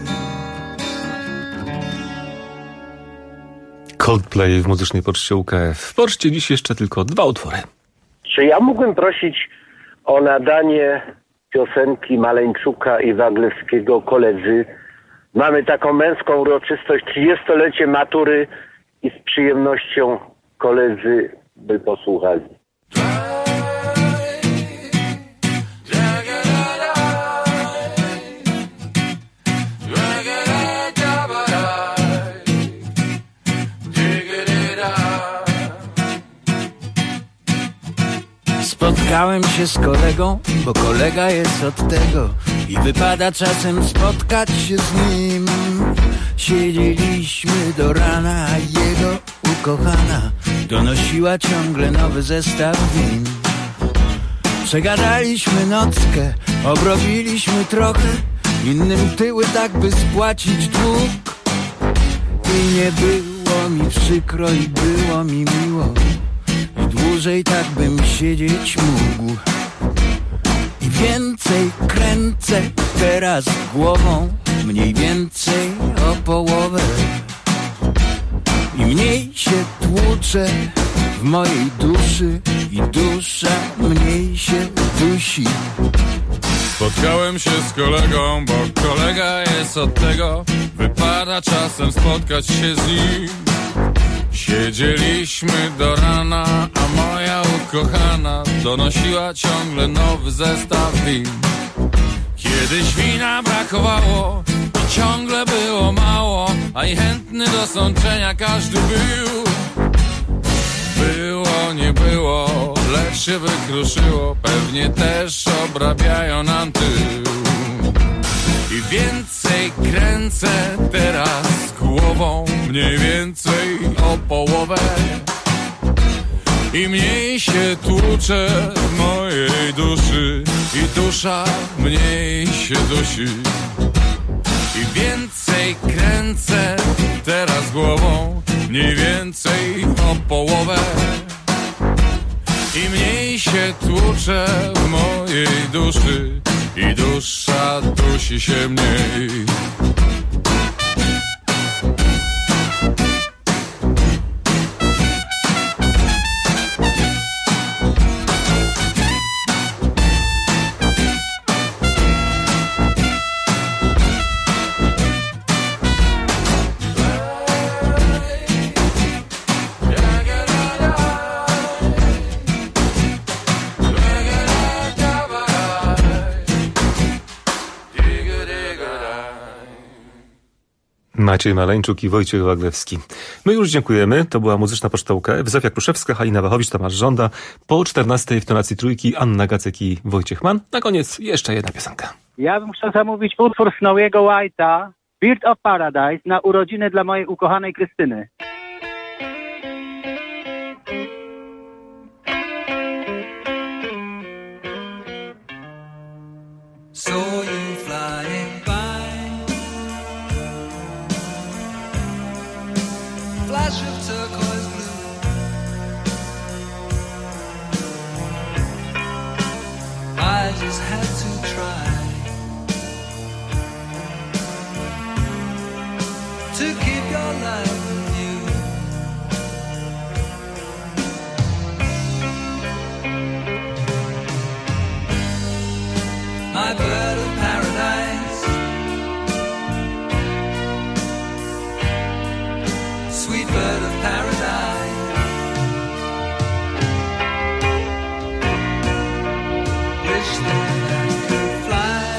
Coldplay w muzycznej poczcie U K F. W poczcie dziś jeszcze tylko dwa utwory. Czy ja mógłbym prosić o nadanie piosenki Maleńczuka i Waglewskiego Koledzy? Mamy taką męską uroczystość, trzydziestolecie matury i z przyjemnością koledzy by posłuchali. Spotkałem się z kolegą, bo kolega jest od tego i wypada czasem spotkać się z nim. Siedzieliśmy do rana, a jego ukochana donosiła ciągle nowy zestaw win. Przegadaliśmy nockę, obrobiliśmy trochę, innym tyły tak by spłacić dług. I nie było mi przykro i było mi miło, i dłużej tak bym siedzieć mógł. I więcej kręcę teraz głową, mniej więcej o połowę. I mniej się tłuczę w mojej duszy i dusza mniej się dusi. Spotkałem się z kolegą, bo kolega jest od tego, wypada czasem spotkać się z nim. Siedzieliśmy do rana, a moja ukochana donosiła ciągle nowy zestaw win. Kiedyś wina brakowało i ciągle było mało, a i chętny do sączenia każdy był. Było, nie było, lecz się wykruszyło, pewnie też obrabiają nam tył. I więcej kręcę teraz głową, mniej więcej o połowę. I mniej się tłuczę w mojej duszy i dusza mniej się dusi. I więcej kręcę teraz głową, mniej więcej o połowę. I mniej się tłuczę w mojej duszy i dusza dusi się mniej. Maciej Maleńczuk i Wojciech Waglewski. My już dziękujemy. To była Muzyczna Poczta U K F. Zofia Kruszewska, Halina Wachowicz, Tomasz Żąda. Po czternastej w tonacji trójki Anna Gacek i Wojciech Mann. Na koniec jeszcze jedna piosenka. Ja bym chciał zamówić utwór Snowiego White'a, Bird of Paradise, na urodziny dla mojej ukochanej Krystyny. Saw you flying by, flash of turquoise blue, I just had to try to keep your life new. My bird of paradise, sweet bird of paradise, wish that I could fly.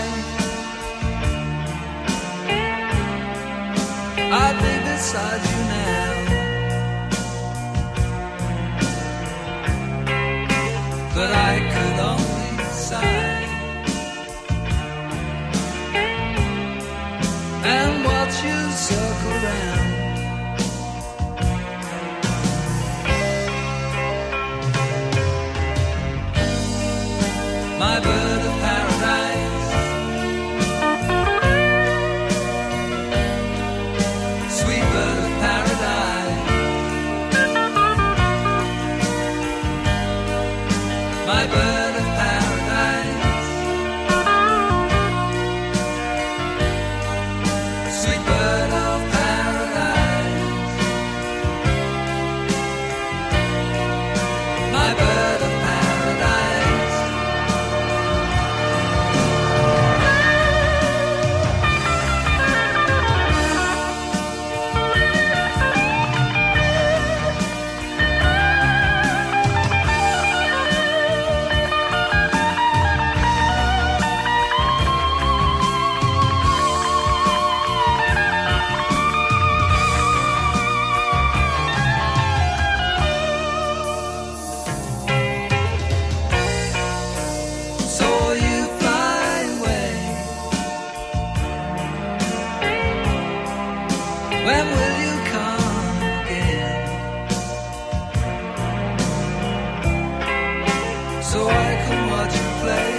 I'd be beside you now, but I could only sigh and watch you circle round. My bird of paradise, sweet bird of paradise, my bird of paradise, sweet bird of paradise, my bird of paradise. Saw you fly away. When will you come again? So I can watch you play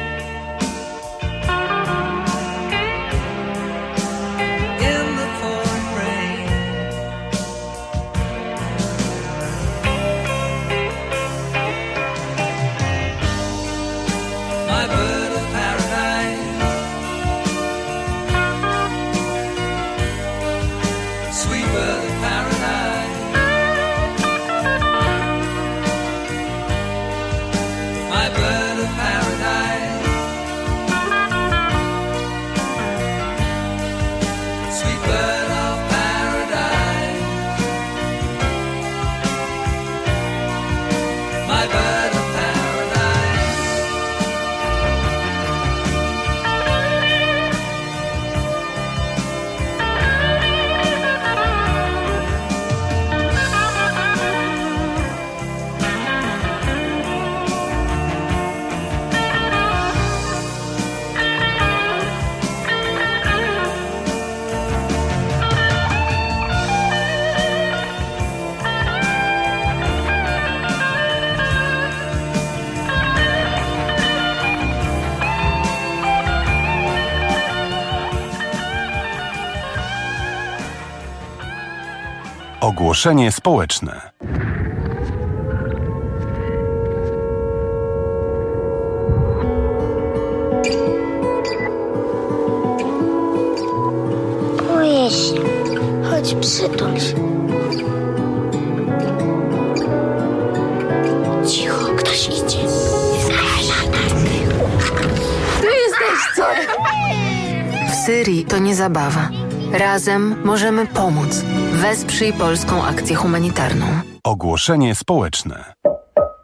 in the pouring rain. My bird of paradise, sweet bird of paradise, my bird of paradise, sweet bird of paradise, my bird of paradise. Ogłoszenie społeczne. Boję się. Chodź, przytul się. Cicho, ktoś idzie. Tu jesteście! W Syrii to nie zabawa. Razem możemy pomóc. Wesprzyj polską akcję humanitarną. Ogłoszenie społeczne.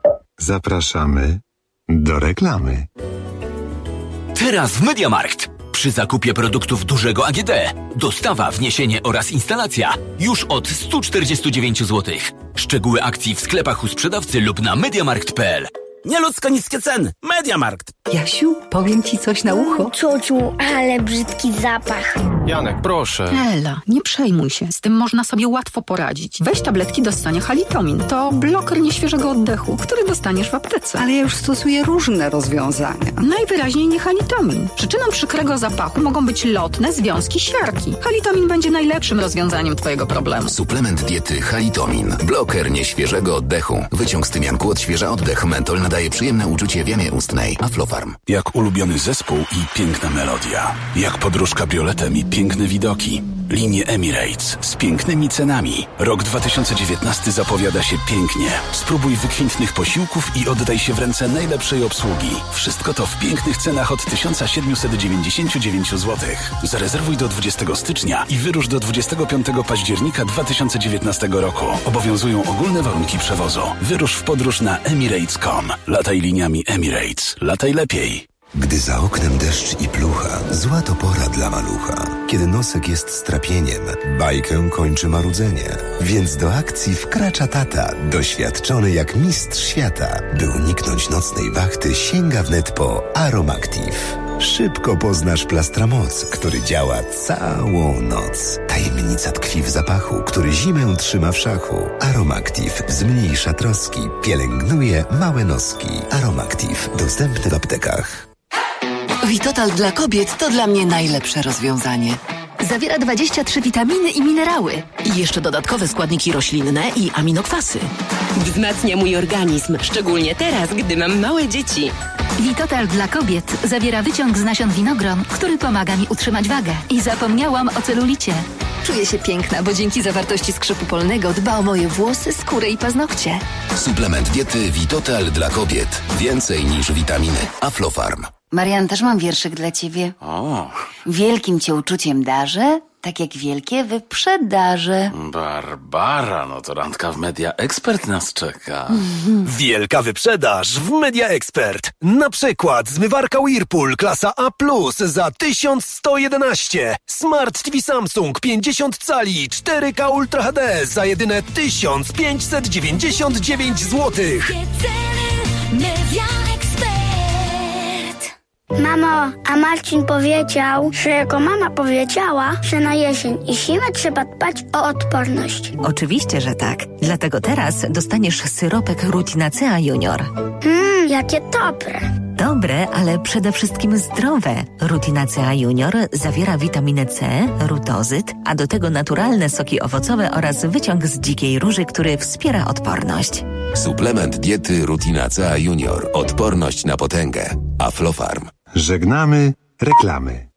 Zapraszamy do reklamy. Teraz w MediaMarkt. przy zakupie produktów dużego A G D. Dostawa, wniesienie oraz instalacja już od sto czterdzieści dziewięć złotych. Szczegóły akcji w sklepach u sprzedawcy lub na mediamarkt kropka p l. Nieludzko niskie ceny. Mediamarkt. Jasiu, powiem ci coś na ucho. Ciociu, ale brzydki zapach. Janek, proszę. Ela, nie przejmuj się. Z tym można sobie łatwo poradzić. Weź tabletki do ssania Halitomin. To bloker nieświeżego oddechu, który dostaniesz w aptece. Ale ja już stosuję różne rozwiązania. Najwyraźniej nie Halitomin. Przyczyną przykrego zapachu mogą być lotne związki siarki. Halitomin będzie najlepszym rozwiązaniem twojego problemu. Suplement diety Halitomin. Bloker nieświeżego oddechu. Wyciąg z tymianku odświeża oddech. Mentol nadaje przyjemne uczucie w jamie ustnej. Aflofarm. Jak ulubiony zespół i piękna melodia. Jak podróż kabrioletem i piękne widoki. Linie Emirates z pięknymi cenami. Rok dwa tysiące dziewiętnasty zapowiada się pięknie. Spróbuj wykwintnych posiłków i oddaj się w ręce najlepszej obsługi. Wszystko to w pięknych cenach od tysiąc siedemset dziewięćdziesiąt dziewięć złotych. Zarezerwuj do dwudziestego stycznia i wyrusz do dwudziestego piątego października dwa tysiące dziewiętnastego roku. Obowiązują ogólne warunki przewozu. Wyrusz w podróż na emirates kropka com. Lataj liniami Emirates. Lataj lepiej. Gdy za oknem deszcz i plucha, zła to pora dla malucha. Kiedy nosek jest strapieniem, bajkę kończy marudzenie. Więc do akcji wkracza tata, doświadczony jak mistrz świata. By uniknąć nocnej wachty, sięga wnet po Aromactive. Szybko poznasz Plastramoc, który działa całą noc. Tajemnica tkwi w zapachu, który zimę trzyma w szachu. Aromactive zmniejsza troski, pielęgnuje małe noski. Aromactive dostępny w aptekach. Vitotal dla kobiet to dla mnie najlepsze rozwiązanie. Zawiera dwadzieścia trzy witaminy i minerały. I jeszcze dodatkowe składniki roślinne i aminokwasy. Wzmacnia mój organizm, szczególnie teraz, gdy mam małe dzieci. Vitotal dla kobiet zawiera wyciąg z nasion winogron, który pomaga mi utrzymać wagę. I zapomniałam o celulicie. Czuję się piękna, bo dzięki zawartości skrzypu polnego dba o moje włosy, skórę i paznokcie. Suplement diety Vitotal dla kobiet. Więcej niż witaminy. Aflofarm. Marian, też mam wierszyk dla ciebie. O. Wielkim cię uczuciem darzę, tak jak wielkie wyprzedaże. Barbara, no to randka w Media Expert nas czeka. Wielka wyprzedaż w Media Expert. Na przykład zmywarka Whirlpool klasa A plus za tysiąc sto jedenaście. Smart T V Samsung pięćdziesiąt cali cztery K Ultra H D za jedyne tysiąc pięćset dziewięćdziesiąt dziewięć złotych. Media Expert. Mamo, a Marcin powiedział, że jego mama powiedziała, że na jesień i zimę trzeba dbać o odporność. Oczywiście, że tak. Dlatego teraz dostaniesz syropek Rutinacea Junior. Mmm, jakie dobre. Dobre, ale przede wszystkim zdrowe. Rutinacea Junior zawiera witaminę C, rutozyt, a do tego naturalne soki owocowe oraz wyciąg z dzikiej róży, który wspiera odporność. Suplement diety Rutinacea Junior. Odporność na potęgę. Aflofarm. Żegnamy reklamy.